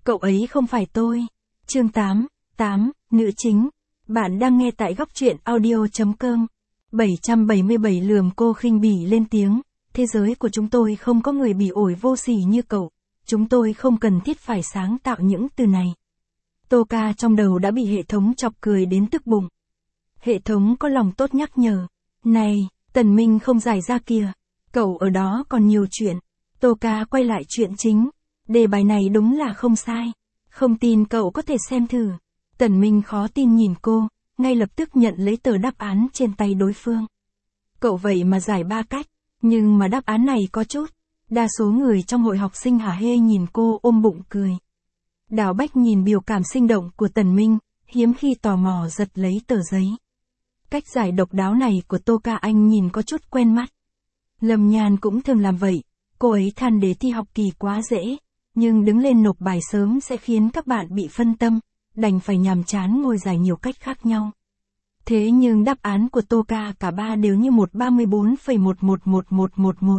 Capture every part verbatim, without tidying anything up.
Cậu ấy không phải tôi. Chương tám, tám, nữ chính. Bạn đang nghe tại góc truyện audio.com. bảy trăm bảy mươi bảy lườm cô khinh bỉ lên tiếng. Thế giới của chúng tôi không có người bỉ ổi vô sỉ như cậu. Chúng tôi không cần thiết phải sáng tạo những từ này. Tô Ca trong đầu đã bị hệ thống chọc cười đến tức bụng. Hệ thống có lòng tốt nhắc nhở. Này, Tần Minh không giải ra kìa. Cậu ở đó còn nhiều chuyện. Tô Ca quay lại chuyện chính. Đề bài này đúng là không sai. Không tin cậu có thể xem thử. Tần Minh khó tin nhìn cô, ngay lập tức nhận lấy tờ đáp án trên tay đối phương. Cậu vậy mà giải ba cách, nhưng mà đáp án này có chút. Đa số người trong hội học sinh hả hê nhìn cô ôm bụng cười. Đào Bách nhìn biểu cảm sinh động của Tần Minh, hiếm khi tò mò giật lấy tờ giấy. Cách giải độc đáo này của Tô Ca anh nhìn có chút quen mắt. Lâm Nhan cũng thường làm vậy, cô ấy than đề thi học kỳ quá dễ, nhưng đứng lên nộp bài sớm sẽ khiến các bạn bị phân tâm, đành phải nhàm chán ngồi giải nhiều cách khác nhau. Thế nhưng đáp án của Tô Ca cả ba đều như một ba mươi bốn phẩy một một một một một một.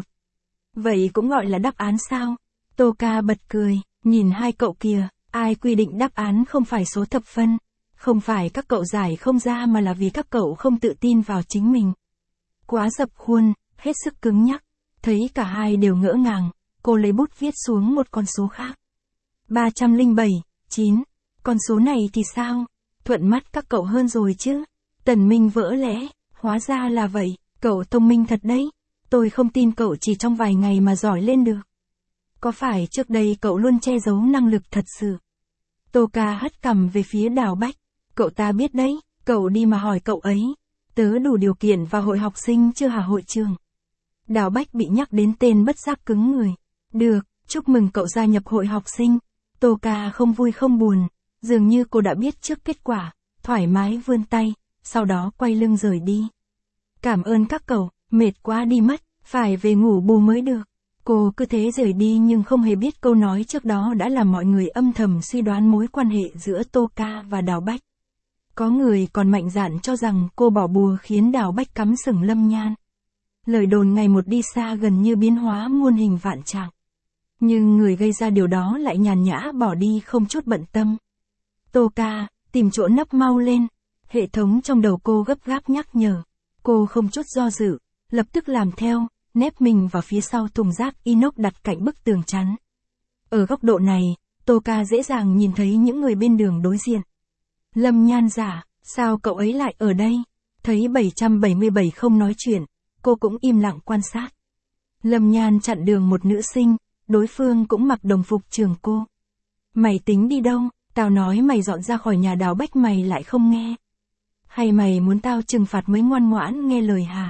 Vậy cũng gọi là đáp án sao? Tô Ca bật cười, nhìn hai cậu kìa, ai quy định đáp án không phải số thập phân? Không phải các cậu giải không ra mà là vì các cậu không tự tin vào chính mình. Quá dập khuôn, hết sức cứng nhắc. Thấy cả hai đều ngỡ ngàng, cô lấy bút viết xuống một con số khác. ba trăm lẻ bảy, chín. Con số này thì sao? Thuận mắt các cậu hơn rồi chứ. Tần Minh vỡ lẽ, hóa ra là vậy, cậu thông minh thật đấy. Tôi không tin cậu chỉ trong vài ngày mà giỏi lên được. Có phải trước đây cậu luôn che giấu năng lực thật sự? Tô Ca hất cằm về phía Đào Bách. Cậu ta biết đấy, cậu đi mà hỏi cậu ấy. Tớ đủ điều kiện vào hội học sinh chưa hả hội trường? Đào Bách bị nhắc đến tên bất giác cứng người. Được, chúc mừng cậu gia nhập hội học sinh. Tô Ca không vui không buồn, dường như cô đã biết trước kết quả, thoải mái vươn tay, sau đó quay lưng rời đi. Cảm ơn các cậu, mệt quá đi mất, phải về ngủ bù mới được. Cô cứ thế rời đi nhưng không hề biết câu nói trước đó đã làm mọi người âm thầm suy đoán mối quan hệ giữa Tô Ca và Đào Bách. Có người còn mạnh dạn cho rằng cô bỏ bùa khiến Đào Bách cắm sừng Lâm Nhan. Lời đồn ngày một đi xa gần như biến hóa muôn hình vạn trạng. Nhưng người gây ra điều đó lại nhàn nhã bỏ đi không chút bận tâm. Tô Ca, tìm chỗ nấp mau lên. Hệ thống trong đầu cô gấp gáp nhắc nhở. Cô không chút do dự, lập tức làm theo, nép mình vào phía sau thùng rác inox đặt cạnh bức tường chắn. Ở góc độ này, Tô Ca dễ dàng nhìn thấy những người bên đường đối diện. Lâm Nhan giả, sao cậu ấy lại ở đây? Thấy bảy trăm bảy mươi bảy không nói chuyện, cô cũng im lặng quan sát. Lâm Nhan chặn đường một nữ sinh, đối phương cũng mặc đồng phục trường cô. Mày tính đi đâu? Tao nói mày dọn ra khỏi nhà Đào Bách mày lại không nghe. Hay mày muốn tao trừng phạt mới ngoan ngoãn nghe lời hả?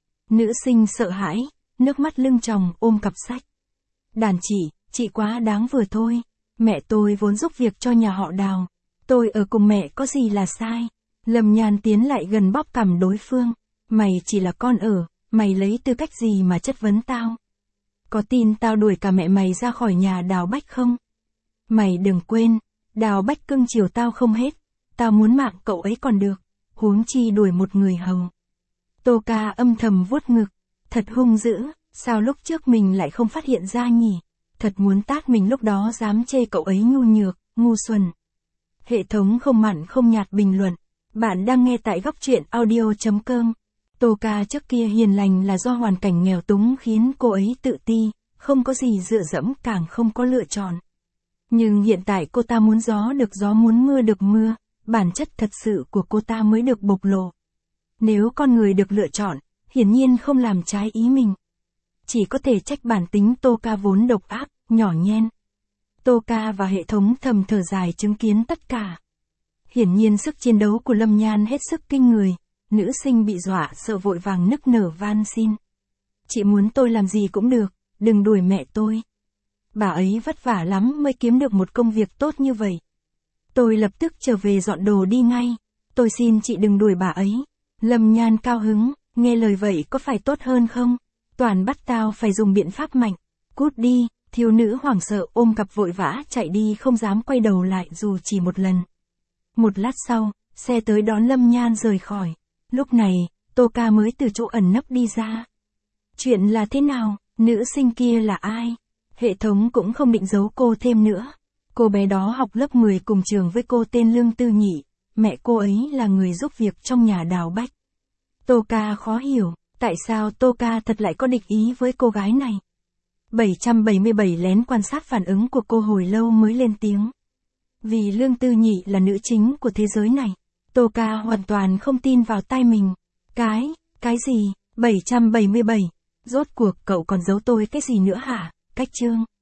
Nữ sinh sợ hãi, nước mắt lưng tròng ôm cặp sách. Đàn chị, chị quá đáng vừa thôi. Mẹ tôi vốn giúp việc cho nhà họ Đào. Tôi ở cùng mẹ có gì là sai? Lâm Nhan tiến lại gần bóp cằm đối phương. Mày chỉ là con ở, mày lấy tư cách gì mà chất vấn tao? Có tin tao đuổi cả mẹ mày ra khỏi nhà Đào Bách không? Mày đừng quên, Đào Bách cưng chiều tao không hết. Tao muốn mạng cậu ấy còn được, huống chi đuổi một người hầu. Tô Ca âm thầm vuốt ngực. Thật hung dữ, sao lúc trước mình lại không phát hiện ra nhỉ? Thật muốn tát mình lúc đó dám chê cậu ấy nhu nhược, ngu xuẩn. Hệ thống không mặn không nhạt bình luận. Bạn đang nghe tại góc truyện audio.com. Tô Ca trước kia hiền lành là do hoàn cảnh nghèo túng khiến cô ấy tự ti, không có gì dựa dẫm càng không có lựa chọn. Nhưng hiện tại cô ta muốn gió được gió muốn mưa được mưa, bản chất thật sự của cô ta mới được bộc lộ. Nếu con người được lựa chọn, hiển nhiên không làm trái ý mình. Chỉ có thể trách bản tính Tô Ca vốn độc ác, nhỏ nhen. Tô Ca và hệ thống thầm thở dài chứng kiến tất cả. Hiển nhiên sức chiến đấu của Lâm Nhan hết sức kinh người, nữ sinh bị dọa sợ vội vàng nức nở van xin. Chị muốn tôi làm gì cũng được, đừng đuổi mẹ tôi. Bà ấy vất vả lắm mới kiếm được một công việc tốt như vậy. Tôi lập tức trở về dọn đồ đi ngay, tôi xin chị đừng đuổi bà ấy. Lâm Nhan cao hứng, nghe lời vậy có phải tốt hơn không? Toàn bắt tao phải dùng biện pháp mạnh. Cút đi, thiếu nữ hoảng sợ ôm cặp vội vã chạy đi không dám quay đầu lại dù chỉ một lần. Một lát sau, xe tới đón Lâm Nhan rời khỏi. Lúc này, Tô Ca mới từ chỗ ẩn nấp đi ra. Chuyện là thế nào? Nữ sinh kia là ai? Hệ thống cũng không định giấu cô thêm nữa. Cô bé đó học lớp mười cùng trường với cô tên Lương Tư Nhị, mẹ cô ấy là người giúp việc trong nhà đào bách. Tô Ca khó hiểu, tại sao Tô Ca thật lại có địch ý với cô gái này. bảy trăm bảy mươi bảy lén quan sát phản ứng của cô hồi lâu mới lên tiếng. Vì Lương Tư Nhị là nữ chính của thế giới này, Tô Ca hoàn toàn không tin vào tai mình. Cái, cái gì, bảy trăm bảy mươi bảy, rốt cuộc cậu còn giấu tôi cái gì nữa hả, Cách Trương?